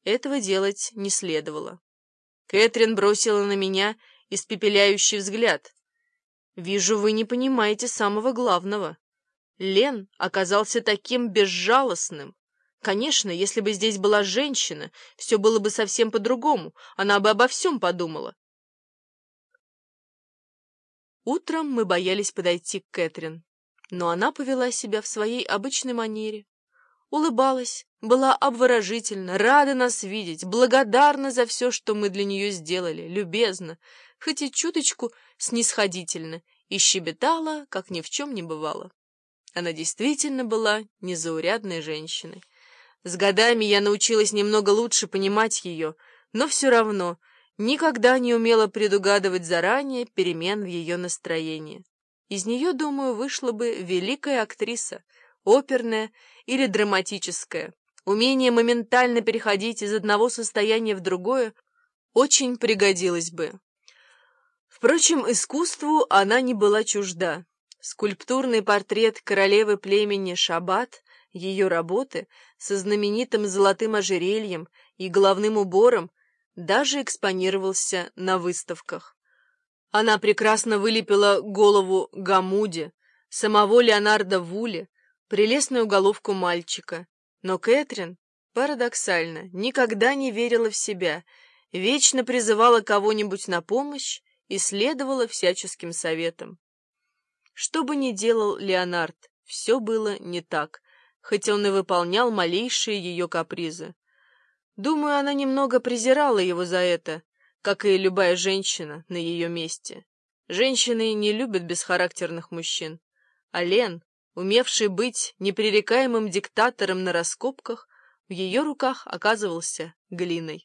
Этого делать не следовало. Кэтрин бросила на меня испепеляющий взгляд. «Вижу, вы не понимаете самого главного. Лен оказался таким безжалостным. Конечно, если бы здесь была женщина, все было бы совсем по-другому, она бы обо всем подумала». Утром мы боялись подойти к Кэтрин, но она повела себя в своей обычной манере. Улыбалась, была обворожительна, рада нас видеть, благодарна за все, что мы для нее сделали, любезна, хоть и чуточку снисходительно, и щебетала, как ни в чем не бывало. Она действительно была незаурядной женщиной. С годами я научилась немного лучше понимать ее, но все равно никогда не умела предугадывать заранее перемен в ее настроении. Из нее, думаю, вышла бы великая актриса, оперная или драматическая. Умение моментально переходить из одного состояния в другое очень пригодилось бы. Впрочем, искусству она не была чужда. Скульптурный портрет королевы племени Шаббат, ее работы, со знаменитым золотым ожерельем и головным убором, даже экспонировался на выставках. Она прекрасно вылепила голову Гамуди, самого Леонардо Вулли, прелестную головку мальчика. Но Кэтрин, парадоксально, никогда не верила в себя, вечно призывала кого-нибудь на помощь и следовала всяческим советам. Что бы ни делал Леонард, все было не так, хоть он и выполнял малейшие ее капризы. Думаю, она немного презирала его за это, как и любая женщина на ее месте. Женщины не любят бесхарактерных мужчин, а Лен, умевший быть непререкаемым диктатором на раскопках, в ее руках оказывался глиной.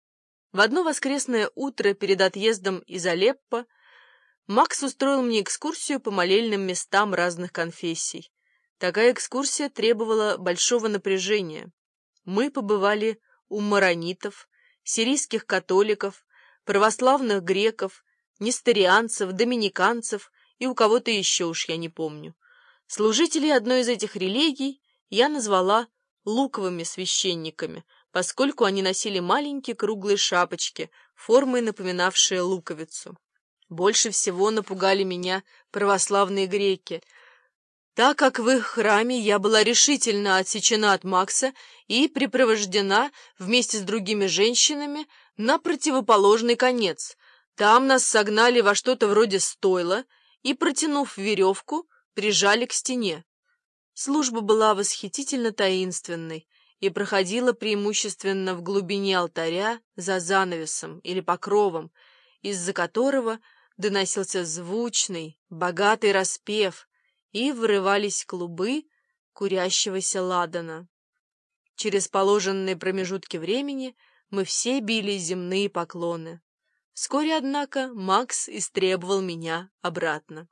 В одно воскресное утро перед отъездом из Алеппо Макс устроил мне экскурсию по молельным местам разных конфессий. Такая экскурсия требовала большого напряжения. Мы побывали у маронитов, сирийских католиков, православных греков, несторианцев, доминиканцев и у кого-то еще уж я не помню. Служителей одной из этих религий я назвала луковыми священниками, поскольку они носили маленькие круглые шапочки, формой напоминавшие луковицу. Больше всего напугали меня православные греки, так как в их храме я была решительно отсечена от Макса и припровождена вместе с другими женщинами на противоположный конец. Там нас согнали во что-то вроде стойла и, протянув веревку, прижали к стене. Служба была восхитительно таинственной и проходила преимущественно в глубине алтаря за занавесом или покровом, из-за которого доносился звучный, богатый распев, и вырывались клубы курящегося ладана. Через положенные промежутки времени мы все били земные поклоны. Вскоре, однако, Макс истребовал меня обратно.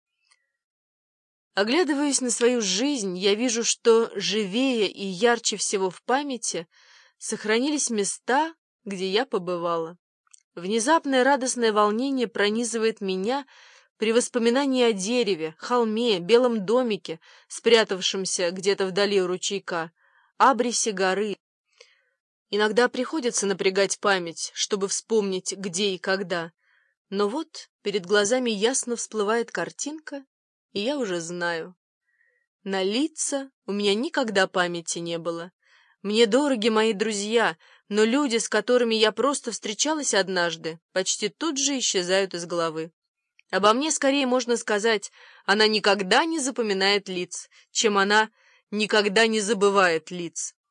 Оглядываясь на свою жизнь, я вижу, что живее и ярче всего в памяти сохранились места, где я побывала. Внезапное радостное волнение пронизывает меня при воспоминании о дереве, холме, белом домике, спрятавшемся где-то вдали у ручейка, абресе горы. Иногда приходится напрягать память, чтобы вспомнить, где и когда. Но вот перед глазами ясно всплывает картинка, и я уже знаю. На лица у меня никогда памяти не было. Мне дороги мои друзья, но люди, с которыми я просто встречалась однажды, почти тут же исчезают из головы. Обо мне скорее можно сказать, она никогда не запоминает лиц, чем она никогда не забывает лиц.